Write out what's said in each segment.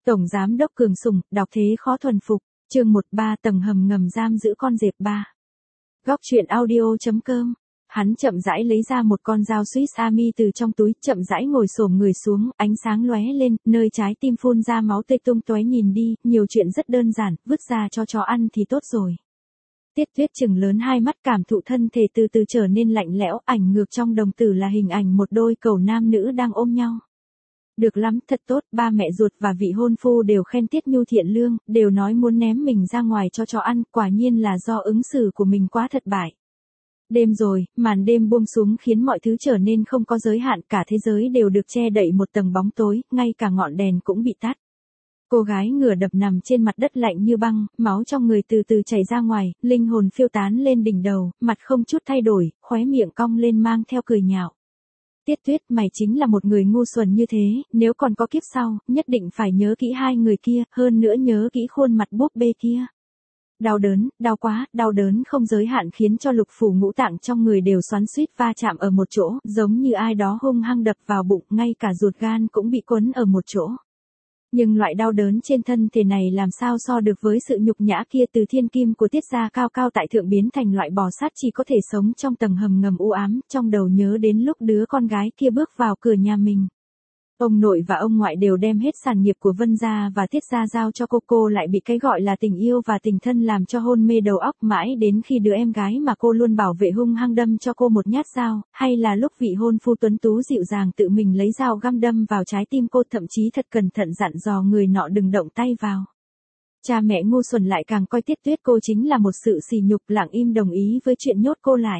Tổng Giám đốc Cường Sủng, đọc thế khó thuần phục, chương 13 tầng hầm ngầm giam giữ con dẹp 3. Góc truyện audio.com. Hắn chậm rãi lấy ra một con dao Swiss Army từ trong túi, chậm rãi ngồi xổm người xuống, ánh sáng lóe lên, nơi trái tim phun ra máu tươi tung tóe, nhìn đi, nhiều chuyện rất đơn giản, vứt ra cho chó ăn thì tốt rồi. Tiết Tuyết chừng lớn hai mắt, cảm thụ thân thể từ từ trở nên lạnh lẽo, ảnh ngược trong đồng tử là hình ảnh một đôi cầu nam nữ đang ôm nhau. Được lắm, thật tốt, ba mẹ ruột và vị hôn phu đều khen Tiết Nhu thiện lương, đều nói muốn ném mình ra ngoài cho chó ăn, quả nhiên là do ứng xử của mình quá thất bại. Đêm rồi, màn đêm buông xuống khiến mọi thứ trở nên không có giới hạn, cả thế giới đều được che đậy một tầng bóng tối, ngay cả ngọn đèn cũng bị tắt. Cô gái ngửa đập nằm trên mặt đất lạnh như băng, máu trong người từ từ chảy ra ngoài, linh hồn phiêu tán lên đỉnh đầu, mặt không chút thay đổi, khóe miệng cong lên mang theo cười nhạo. Tiết Tuyết, mày chính là một người ngu xuẩn như thế, nếu còn có kiếp sau, nhất định phải nhớ kỹ hai người kia, hơn nữa nhớ kỹ khuôn mặt búp bê kia. Đau đớn, đau quá, đau đớn không giới hạn khiến cho lục phủ ngũ tạng trong người đều xoắn xuýt va chạm ở một chỗ, giống như ai đó hung hăng đập vào bụng, ngay cả ruột gan cũng bị quấn ở một chỗ. Nhưng loại đau đớn trên thân thể này làm sao so được với sự nhục nhã kia từ thiên kim của Tiết gia cao cao tại thượng biến thành loại bò sát chỉ có thể sống trong tầng hầm ngầm u ám, trong đầu nhớ đến lúc đứa con gái kia bước vào cửa nhà mình. Ông nội và ông ngoại đều đem hết sản nghiệp của Vân gia và Tiết gia giao cho cô lại bị cái gọi là tình yêu và tình thân làm cho hôn mê đầu óc, mãi đến khi đứa em gái mà cô luôn bảo vệ hung hăng đâm cho cô một nhát dao, hay là lúc vị hôn phu tuấn tú dịu dàng tự mình lấy dao găm đâm vào trái tim cô, thậm chí thật cẩn thận dặn dò người nọ đừng động tay vào. Cha mẹ ngu xuẩn lại càng coi Tiết Tuyết cô chính là một sự sỉ nhục, lặng im đồng ý với chuyện nhốt cô lại.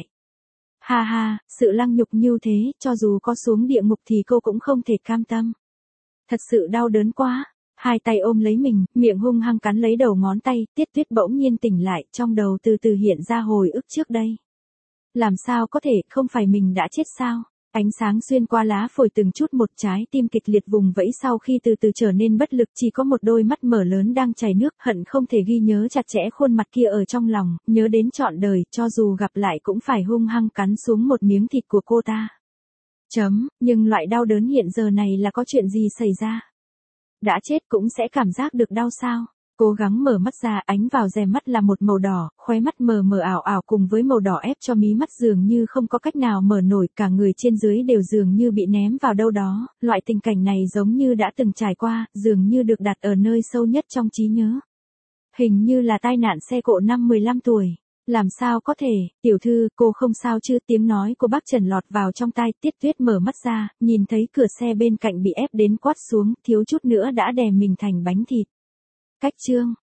Ha ha, sự lăng nhục như thế, cho dù có xuống địa ngục thì cô cũng không thể cam tâm. Thật sự đau đớn quá. Hai tay ôm lấy mình, miệng hung hăng cắn lấy đầu ngón tay, Tiết Tuyết bỗng nhiên tỉnh lại, trong đầu từ từ hiện ra hồi ức trước đây. Làm sao có thể, không phải mình đã chết sao? Ánh sáng xuyên qua lá phổi từng chút một, trái tim kịch liệt vùng vẫy sau khi từ từ trở nên bất lực, chỉ có một đôi mắt mở lớn đang chảy nước, hận không thể ghi nhớ chặt chẽ khuôn mặt kia ở trong lòng, nhớ đến trọn đời, cho dù gặp lại cũng phải hung hăng cắn xuống một miếng thịt của cô ta. Nhưng loại đau đớn hiện giờ này là có chuyện gì xảy ra? Đã chết cũng sẽ cảm giác được đau sao? Cố gắng mở mắt ra, ánh vào rèm mắt là một màu đỏ, khóe mắt mờ mờ ảo ảo cùng với màu đỏ ép cho mí mắt dường như không có cách nào mở nổi, cả người trên dưới đều dường như bị ném vào đâu đó, loại tình cảnh này giống như đã từng trải qua, dường như được đặt ở nơi sâu nhất trong trí nhớ. Hình như là tai nạn xe cộ năm 15 tuổi. Làm sao có thể, tiểu thư, cô không sao chứ? Tiếng nói của bác Trần lọt vào trong tai, Tiết Tuyết mở mắt ra, nhìn thấy cửa xe bên cạnh bị ép đến quát xuống, thiếu chút nữa đã đè mình thành bánh thịt. Cách chương.